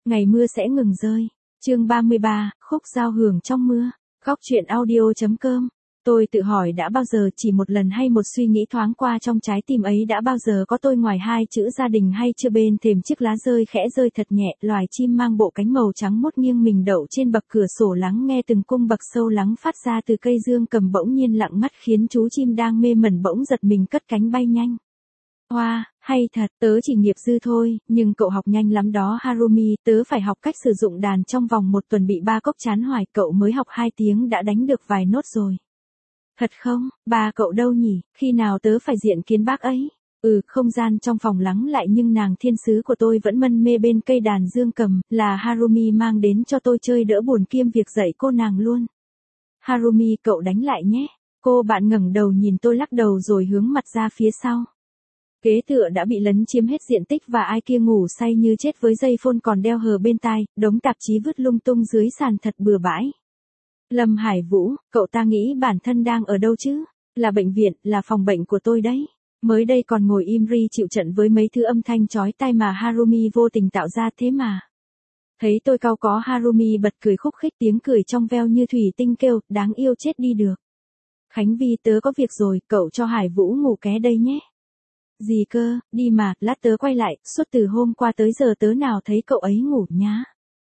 ngày mưa sẽ ngừng rơi. Chương 33, khúc giao hưởng trong mưa. Góc truyện audio.com. Tôi tự hỏi đã bao giờ chỉ một lần hay một suy nghĩ thoáng qua trong trái tim ấy đã bao giờ có tôi ngoài hai chữ gia đình hay chưa bên thềm chiếc lá rơi khẽ rơi thật nhẹ, loài chim mang bộ cánh màu trắng mốt nghiêng mình đậu trên bậc cửa sổ lắng nghe từng cung bậc sâu lắng phát ra từ cây dương cầm bỗng nhiên lặng mắt khiến chú chim đang mê mẩn bỗng giật mình cất cánh bay nhanh. Hoa, hay thật, tớ chỉ nghiệp dư thôi, nhưng cậu học nhanh lắm đó Harumi, tớ phải học cách sử dụng đàn trong vòng một tuần bị ba cốc chán hoài, cậu mới học 2 tiếng đã đánh được vài nốt rồi. Thật không, ba cậu đâu nhỉ, khi nào tớ phải diện kiến bác ấy? Không gian trong phòng lắng lại nhưng nàng thiên sứ của tôi vẫn mân mê bên cây đàn dương cầm, là Harumi mang đến cho tôi chơi đỡ buồn kiêm việc dạy cô nàng luôn. Harumi cậu đánh lại nhé, cô bạn ngẩng đầu nhìn tôi lắc đầu rồi hướng mặt ra phía sau. Ghế tựa đã bị lấn chiếm hết diện tích và ai kia ngủ say như chết với dây phone còn đeo hờ bên tai, đống tạp chí vứt lung tung dưới sàn thật bừa bãi. Lâm Hải Vũ, cậu ta nghĩ bản thân đang ở đâu chứ? Là bệnh viện, là phòng bệnh của tôi đấy. Mới đây còn ngồi im ri chịu trận với mấy thứ âm thanh chói tai mà Harumi vô tình tạo ra thế mà. Thấy tôi cau có Harumi bật cười khúc khích tiếng cười trong veo như thủy tinh kêu, đáng yêu chết đi được. Khánh Vi tớ có việc rồi, cậu cho Hải Vũ ngủ ké đây nhé. Gì cơ, đi mà, lát tớ quay lại, suốt từ hôm qua tới giờ tớ nào thấy cậu ấy ngủ nhá.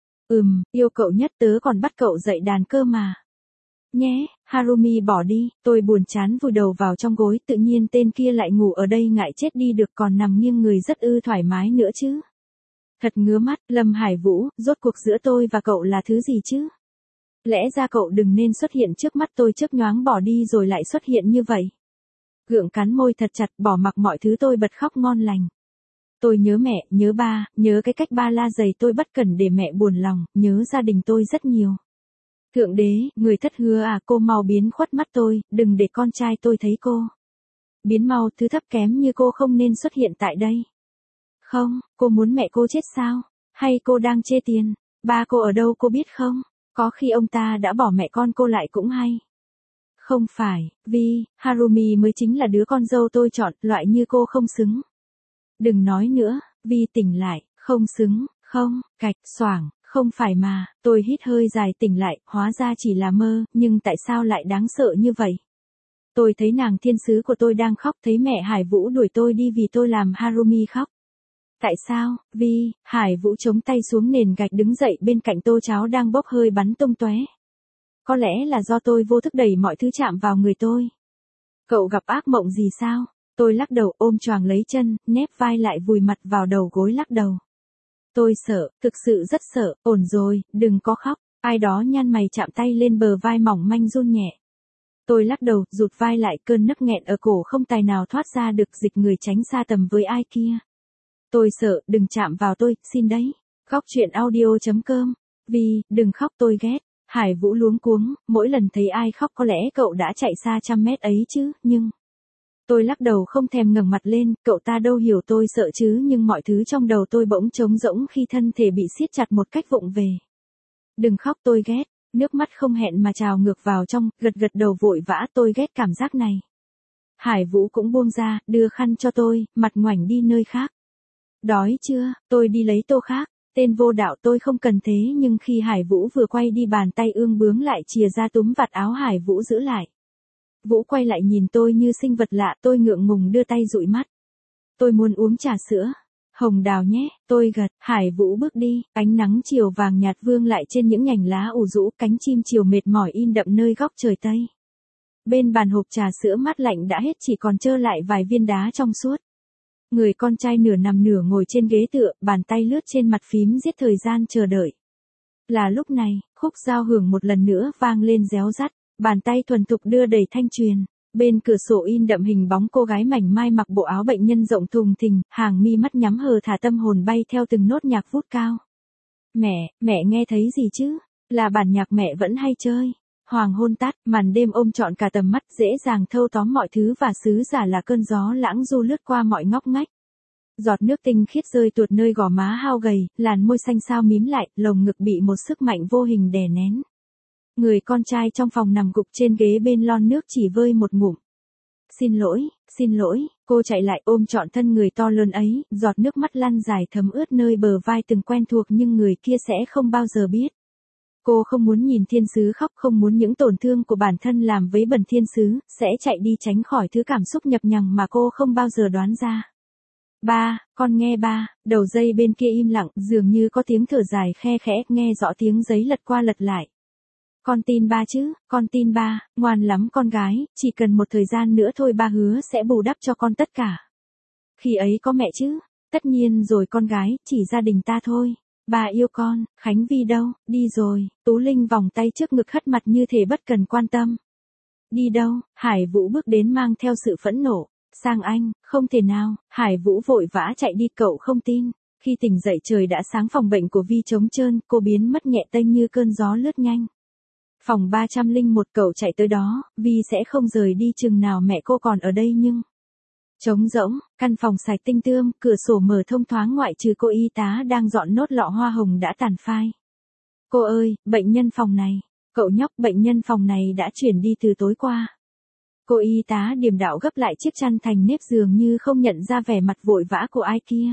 Yêu cậu nhất tớ còn bắt cậu dậy đàn cơ mà. Nhé, Harumi bỏ đi, tôi buồn chán vùi đầu vào trong gối, tự nhiên tên kia lại ngủ ở đây ngại chết đi được còn nằm nghiêng người rất thoải mái nữa chứ. Thật ngứa mắt, Lâm Hải Vũ, rốt cuộc giữa tôi và cậu là thứ gì chứ? Lẽ ra cậu đừng nên xuất hiện trước mắt tôi chớp nhoáng bỏ đi rồi lại xuất hiện như vậy. Gượng cắn môi thật chặt bỏ mặc mọi thứ tôi bật khóc ngon lành. Tôi nhớ mẹ, nhớ ba, nhớ cái cách ba la dày tôi bất cẩn để mẹ buồn lòng, nhớ gia đình tôi rất nhiều. Thượng đế, người thất hứa à, cô mau biến khuất mắt tôi, đừng để con trai tôi thấy cô. Biến mau, thứ thấp kém như cô không nên xuất hiện tại đây. Không, cô muốn mẹ cô chết sao? Hay cô đang chê tiền? Ba cô ở đâu cô biết không? Có khi ông ta đã bỏ mẹ con cô lại cũng hay. Không phải, Vi, Harumi mới chính là đứa con dâu tôi chọn, loại như cô không xứng. Đừng nói nữa, Vi tỉnh lại, không xứng, không, cạch, xoảng, không phải mà, tôi hít hơi dài tỉnh lại, hóa ra chỉ là mơ, nhưng tại sao lại đáng sợ như vậy? Tôi thấy nàng thiên sứ của tôi đang khóc, thấy mẹ Hải Vũ đuổi tôi đi vì tôi làm Harumi khóc. Tại sao, Vi, Hải Vũ chống tay xuống nền gạch đứng dậy bên cạnh tô cháo đang bốc hơi bắn tung tóe. Có lẽ là do tôi vô thức đẩy mọi thứ chạm vào người tôi. Cậu gặp ác mộng gì sao? Tôi lắc đầu ôm choàng lấy chân, nép vai lại vùi mặt vào đầu gối lắc đầu. Tôi sợ, thực sự rất sợ, ổn rồi, đừng có khóc. Ai đó nhăn mày chạm tay lên bờ vai mỏng manh run nhẹ. Tôi lắc đầu, rụt vai lại cơn nấc nghẹn ở cổ không tài nào thoát ra được dịch người tránh xa tầm với ai kia. Tôi sợ, đừng chạm vào tôi, xin đấy. Góc truyện audio.com. Vì, đừng khóc tôi ghét. Hải Vũ luống cuống, mỗi lần thấy ai khóc có lẽ cậu đã chạy xa trăm mét ấy chứ, nhưng... Tôi lắc đầu không thèm ngẩng mặt lên, cậu ta đâu hiểu tôi sợ chứ nhưng mọi thứ trong đầu tôi bỗng trống rỗng khi thân thể bị siết chặt một cách vụng về. Đừng khóc tôi ghét, nước mắt không hẹn mà trào ngược vào trong, gật đầu vội vã tôi ghét cảm giác này. Hải Vũ cũng buông ra, đưa khăn cho tôi, mặt ngoảnh đi nơi khác. Đói chưa, tôi đi lấy tô khác. Tên vô đạo tôi không cần thế nhưng khi Hải Vũ vừa quay đi bàn tay ương bướng lại chìa ra túm vạt áo Hải Vũ giữ lại. Vũ quay lại nhìn tôi như sinh vật lạ tôi ngượng ngùng đưa tay dụi mắt. Tôi muốn uống trà sữa. Hồng đào nhé, tôi gật, Hải Vũ bước đi, ánh nắng chiều vàng nhạt vương lại trên những nhành lá ủ rũ cánh chim chiều mệt mỏi in đậm nơi góc trời Tây. Bên bàn hộp trà sữa mát lạnh đã hết chỉ còn trơ lại vài viên đá trong suốt. Người con trai nửa nằm nửa ngồi trên ghế tựa, bàn tay lướt trên mặt phím giết thời gian chờ đợi. Là lúc này, khúc giao hưởng một lần nữa vang lên réo rắt, bàn tay thuần thục đưa đầy thanh truyền. Bên cửa sổ in đậm hình bóng cô gái mảnh mai mặc bộ áo bệnh nhân rộng thùng thình, hàng mi mắt nhắm hờ thả tâm hồn bay theo từng nốt nhạc vút cao. Mẹ nghe thấy gì chứ? Là bản nhạc mẹ vẫn hay chơi. Hoàng hôn tắt, màn đêm ôm trọn cả tầm mắt dễ dàng thâu tóm mọi thứ và sứ giả là cơn gió lãng du lướt qua mọi ngóc ngách. Giọt nước tinh khiết rơi tuột nơi gò má hao gầy, làn môi xanh xao mím lại, lồng ngực bị một sức mạnh vô hình đè nén. Người con trai trong phòng nằm gục trên ghế bên lon nước chỉ vơi một ngụm. xin lỗi, cô chạy lại ôm trọn thân người to lớn ấy, giọt nước mắt lăn dài thấm ướt nơi bờ vai từng quen thuộc nhưng người kia sẽ không bao giờ biết. Cô không muốn nhìn thiên sứ khóc, không muốn những tổn thương của bản thân làm vấy bẩn thiên sứ, sẽ chạy đi tránh khỏi thứ cảm xúc nhập nhằng mà cô không bao giờ đoán ra. Ba, con nghe ba, đầu dây bên kia im lặng, dường như có tiếng thở dài khe khẽ, nghe rõ tiếng giấy lật qua lật lại. Con tin ba chứ, con tin ba, ngoan lắm con gái, chỉ cần một thời gian nữa thôi ba hứa sẽ bù đắp cho con tất cả. Khi ấy có mẹ chứ, tất nhiên rồi con gái, chỉ gia đình ta thôi. Ba yêu con, Khánh Vi đâu, đi rồi, Tú Linh vòng tay trước ngực hất mặt như thể bất cần quan tâm. Đi đâu, Hải Vũ bước đến mang theo sự phẫn nộ. Sang anh, không thể nào, Hải Vũ vội vã chạy đi, cậu không tin. Khi tỉnh dậy trời đã sáng, phòng bệnh của Vi trống trơn, cô biến mất nhẹ tênh như cơn gió lướt nhanh. Phòng 301 cậu chạy tới đó, Vi sẽ không rời đi chừng nào mẹ cô còn ở đây nhưng... Trống rỗng, căn phòng sạch tinh tươm, cửa sổ mở thông thoáng ngoại trừ cô y tá đang dọn nốt lọ hoa hồng đã tàn phai. Cô ơi, bệnh nhân phòng này. Cậu nhóc, bệnh nhân phòng này đã chuyển đi từ tối qua. Cô y tá điềm đạm gấp lại chiếc chăn thành nếp dường như không nhận ra vẻ mặt vội vã của ai kia.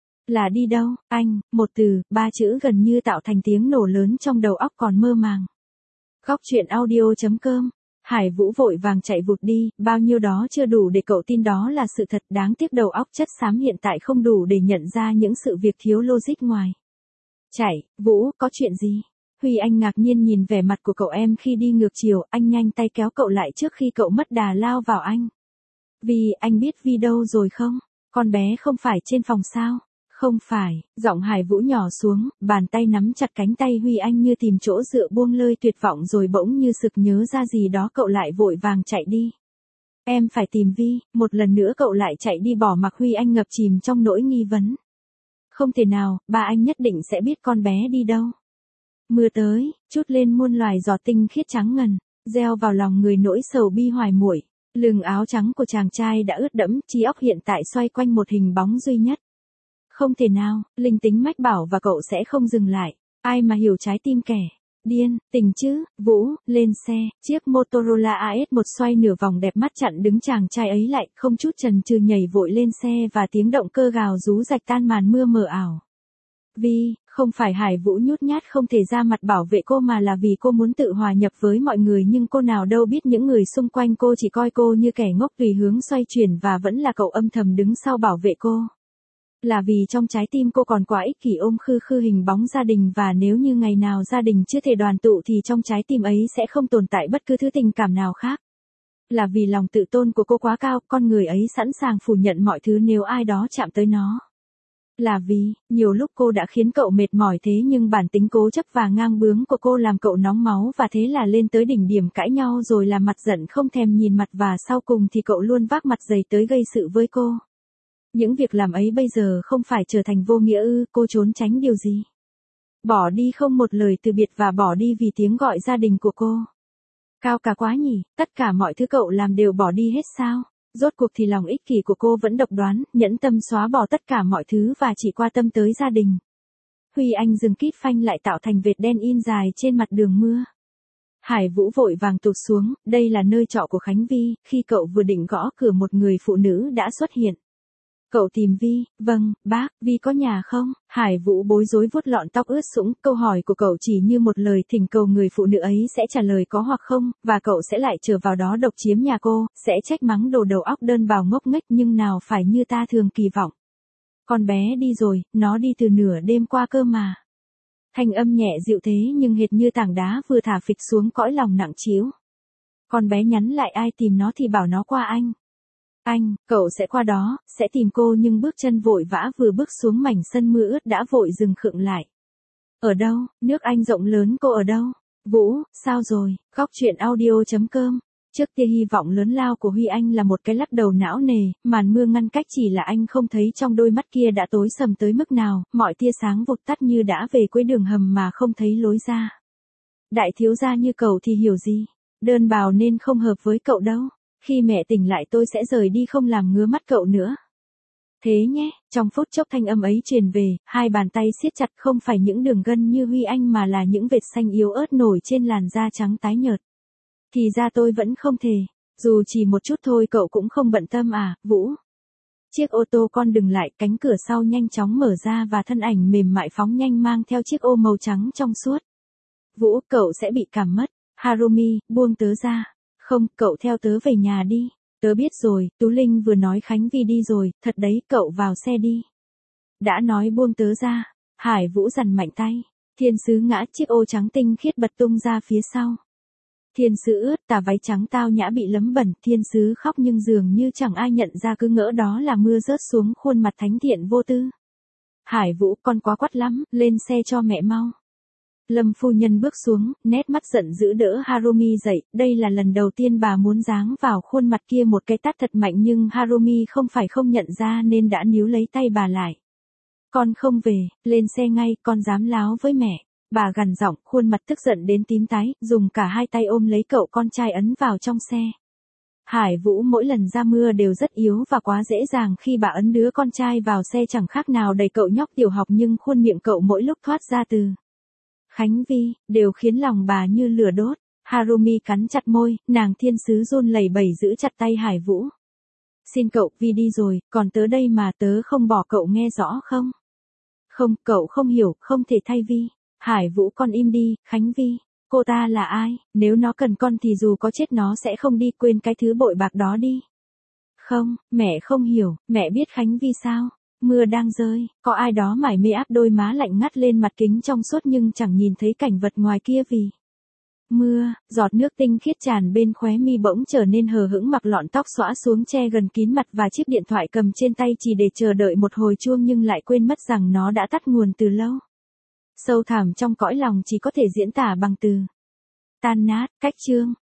Là đi đâu, anh, một từ, ba chữ gần như tạo thành tiếng nổ lớn trong đầu óc còn mơ màng. Góc truyện audio.com. Hải Vũ vội vàng chạy vụt đi, bao nhiêu đó chưa đủ để cậu tin đó là sự thật, đáng tiếc đầu óc chất xám hiện tại không đủ để nhận ra những sự việc thiếu logic ngoài. Chạy, Vũ, có chuyện gì? Huy Anh ngạc nhiên nhìn vẻ mặt của cậu em khi đi ngược chiều, anh nhanh tay kéo cậu lại trước khi cậu mất đà lao vào anh. Vì, anh biết Vi đâu rồi không? Con bé không phải trên phòng sao? Không phải, giọng Hải Vũ nhỏ xuống, bàn tay nắm chặt cánh tay Huy Anh như tìm chỗ dựa, buông lơi tuyệt vọng rồi bỗng như sực nhớ ra gì đó cậu lại vội vàng chạy đi. Em phải tìm Vi, một lần nữa cậu lại chạy đi bỏ mặc Huy Anh ngập chìm trong nỗi nghi vấn. Không thể nào, ba anh nhất định sẽ biết con bé đi đâu. Mưa tới, chút lên muôn loài giọt tinh khiết trắng ngần, gieo vào lòng người nỗi sầu bi hoài muội. Lưng áo trắng của chàng trai đã ướt đẫm, trí óc hiện tại xoay quanh một hình bóng duy nhất. Không thể nào, linh tính mách bảo và cậu sẽ không dừng lại. Ai mà hiểu trái tim kẻ điên, tình chứ, Vũ, lên xe, chiếc Motorola AS1 xoay nửa vòng đẹp mắt chặn đứng chàng trai ấy lại, không chút chần chừ nhảy vội lên xe và tiếng động cơ gào rú rạch tan màn mưa mờ ảo. Vì, không phải Hải Vũ nhút nhát không thể ra mặt bảo vệ cô mà là vì cô muốn tự hòa nhập với mọi người, nhưng cô nào đâu biết những người xung quanh cô chỉ coi cô như kẻ ngốc tùy hướng xoay chuyển và vẫn là cậu âm thầm đứng sau bảo vệ cô. Là vì trong trái tim cô còn quá ích kỷ ôm khư khư hình bóng gia đình, và nếu như ngày nào gia đình chưa thể đoàn tụ thì trong trái tim ấy sẽ không tồn tại bất cứ thứ tình cảm nào khác. Là vì lòng tự tôn của cô quá cao, con người ấy sẵn sàng phủ nhận mọi thứ nếu ai đó chạm tới nó. Là vì, nhiều lúc cô đã khiến cậu mệt mỏi thế nhưng bản tính cố chấp và ngang bướng của cô làm cậu nóng máu, và thế là lên tới đỉnh điểm cãi nhau rồi là mặt giận không thèm nhìn mặt, và sau cùng thì cậu luôn vác mặt dày tới gây sự với cô. Những việc làm ấy bây giờ không phải trở thành vô nghĩa ư? Cô trốn tránh điều gì? Bỏ đi không một lời từ biệt, và bỏ đi vì tiếng gọi gia đình của cô. Cao cả quá nhỉ, tất cả mọi thứ cậu làm đều bỏ đi hết sao? Rốt cuộc thì lòng ích kỷ của cô vẫn độc đoán, nhẫn tâm xóa bỏ tất cả mọi thứ và chỉ quan tâm tới gia đình. Huy Anh dừng kít phanh lại tạo thành vệt đen in dài trên mặt đường mưa. Hải Vũ vội vàng tụt xuống, đây là nơi trọ của Khánh Vi, khi cậu vừa định gõ cửa một người phụ nữ đã xuất hiện. Cậu tìm Vi, vâng, bác, Vi có nhà không? Hải Vũ bối rối vuốt lọn tóc ướt sũng, câu hỏi của cậu chỉ như một lời thỉnh cầu, người phụ nữ ấy sẽ trả lời có hoặc không, và cậu sẽ lại trở vào đó độc chiếm nhà cô, sẽ trách mắng đồ đầu óc đơn bào ngốc nghếch, nhưng nào phải như ta thường kỳ vọng. Con bé đi rồi, nó đi từ nửa đêm qua cơ mà. Thanh âm nhẹ dịu thế nhưng hệt như tảng đá vừa thả phịch xuống cõi lòng nặng trĩu. Con bé nhắn lại ai tìm nó thì bảo nó qua anh. Anh, cậu sẽ qua đó, sẽ tìm cô, nhưng bước chân vội vã vừa bước xuống mảnh sân mưa ướt đã vội dừng khựng lại. Ở đâu, nước Anh rộng lớn, cô ở đâu? Vũ, sao rồi? Góc truyện audio.com. Trước tia hy vọng lớn lao của Huy Anh là một cái lắc đầu não nề, màn mưa ngăn cách chỉ là anh không thấy trong đôi mắt kia đã tối sầm tới mức nào, mọi tia sáng vụt tắt như đã về cuối đường hầm mà không thấy lối ra. Đại thiếu gia như cậu thì hiểu gì? Đơn bào nên không hợp với cậu đâu. Khi mẹ tỉnh lại tôi sẽ rời đi, không làm ngứa mắt cậu nữa. Thế nhé, trong phút chốc thanh âm ấy truyền về, hai bàn tay siết chặt, không phải những đường gân như Huy Anh mà là những vệt xanh yếu ớt nổi trên làn da trắng tái nhợt. Thì ra tôi vẫn không thể. Dù chỉ một chút thôi cậu cũng không bận tâm à, Vũ. Chiếc ô tô con dừng lại, cánh cửa sau nhanh chóng mở ra và thân ảnh mềm mại phóng nhanh mang theo chiếc ô màu trắng trong suốt. Vũ, cậu sẽ bị cảm mất. Harumi, buông tớ ra. Không, cậu theo tớ về nhà đi. Tớ biết rồi, Tú Linh vừa nói Khánh Vi đi rồi, thật đấy, cậu vào xe đi. Đã nói buông tớ ra. Hải Vũ giằng mạnh tay. Thiên Sứ ngã, chiếc ô trắng tinh khiết bật tung ra phía sau. Thiên Sứ ướt, tà váy trắng tao nhã bị lấm bẩn, Thiên Sứ khóc nhưng dường như chẳng ai nhận ra, cứ ngỡ đó là mưa rớt xuống khuôn mặt thánh thiện vô tư. Hải Vũ, con quá quắt lắm, lên xe cho mẹ mau. Lâm phu nhân bước xuống, nét mắt giận dữ đỡ Harumi dậy, đây là lần đầu tiên bà muốn giáng vào khuôn mặt kia một cái tát thật mạnh nhưng Harumi không phải không nhận ra nên đã níu lấy tay bà lại. Con không về, lên xe ngay, con dám láo với mẹ. Bà gằn giọng, khuôn mặt tức giận đến tím tái, dùng cả hai tay ôm lấy cậu con trai ấn vào trong xe. Hải Vũ mỗi lần ra mưa đều rất yếu và quá dễ dàng khi bà ấn đứa con trai vào xe chẳng khác nào đẩy cậu nhóc tiểu học nhưng khuôn miệng cậu mỗi lúc thoát ra từ Khánh Vi, đều khiến lòng bà như lửa đốt. Harumi cắn chặt môi, nàng Thiên Sứ run lẩy bẩy giữ chặt tay Hải Vũ. Xin cậu, Vi đi rồi, còn tớ đây mà, tớ không bỏ cậu nghe rõ không? Không, cậu không hiểu, không thể thay Vi. Hải Vũ, con im đi, Khánh Vi. Cô ta là ai? Nếu nó cần con thì dù có chết nó sẽ không đi, quên cái thứ bội bạc đó đi. Không, mẹ không hiểu, mẹ biết Khánh Vi sao? Mưa đang rơi, có ai đó mải mê áp đôi má lạnh ngắt lên mặt kính trong suốt nhưng chẳng nhìn thấy cảnh vật ngoài kia vì mưa, giọt nước tinh khiết tràn bên khóe mi bỗng trở nên hờ hững, mặc lọn tóc xõa xuống che gần kín mặt và chiếc điện thoại cầm trên tay chỉ để chờ đợi một hồi chuông nhưng lại quên mất rằng nó đã tắt nguồn từ lâu. Sâu thẳm trong cõi lòng chỉ có thể diễn tả bằng từ tan nát. Cách chương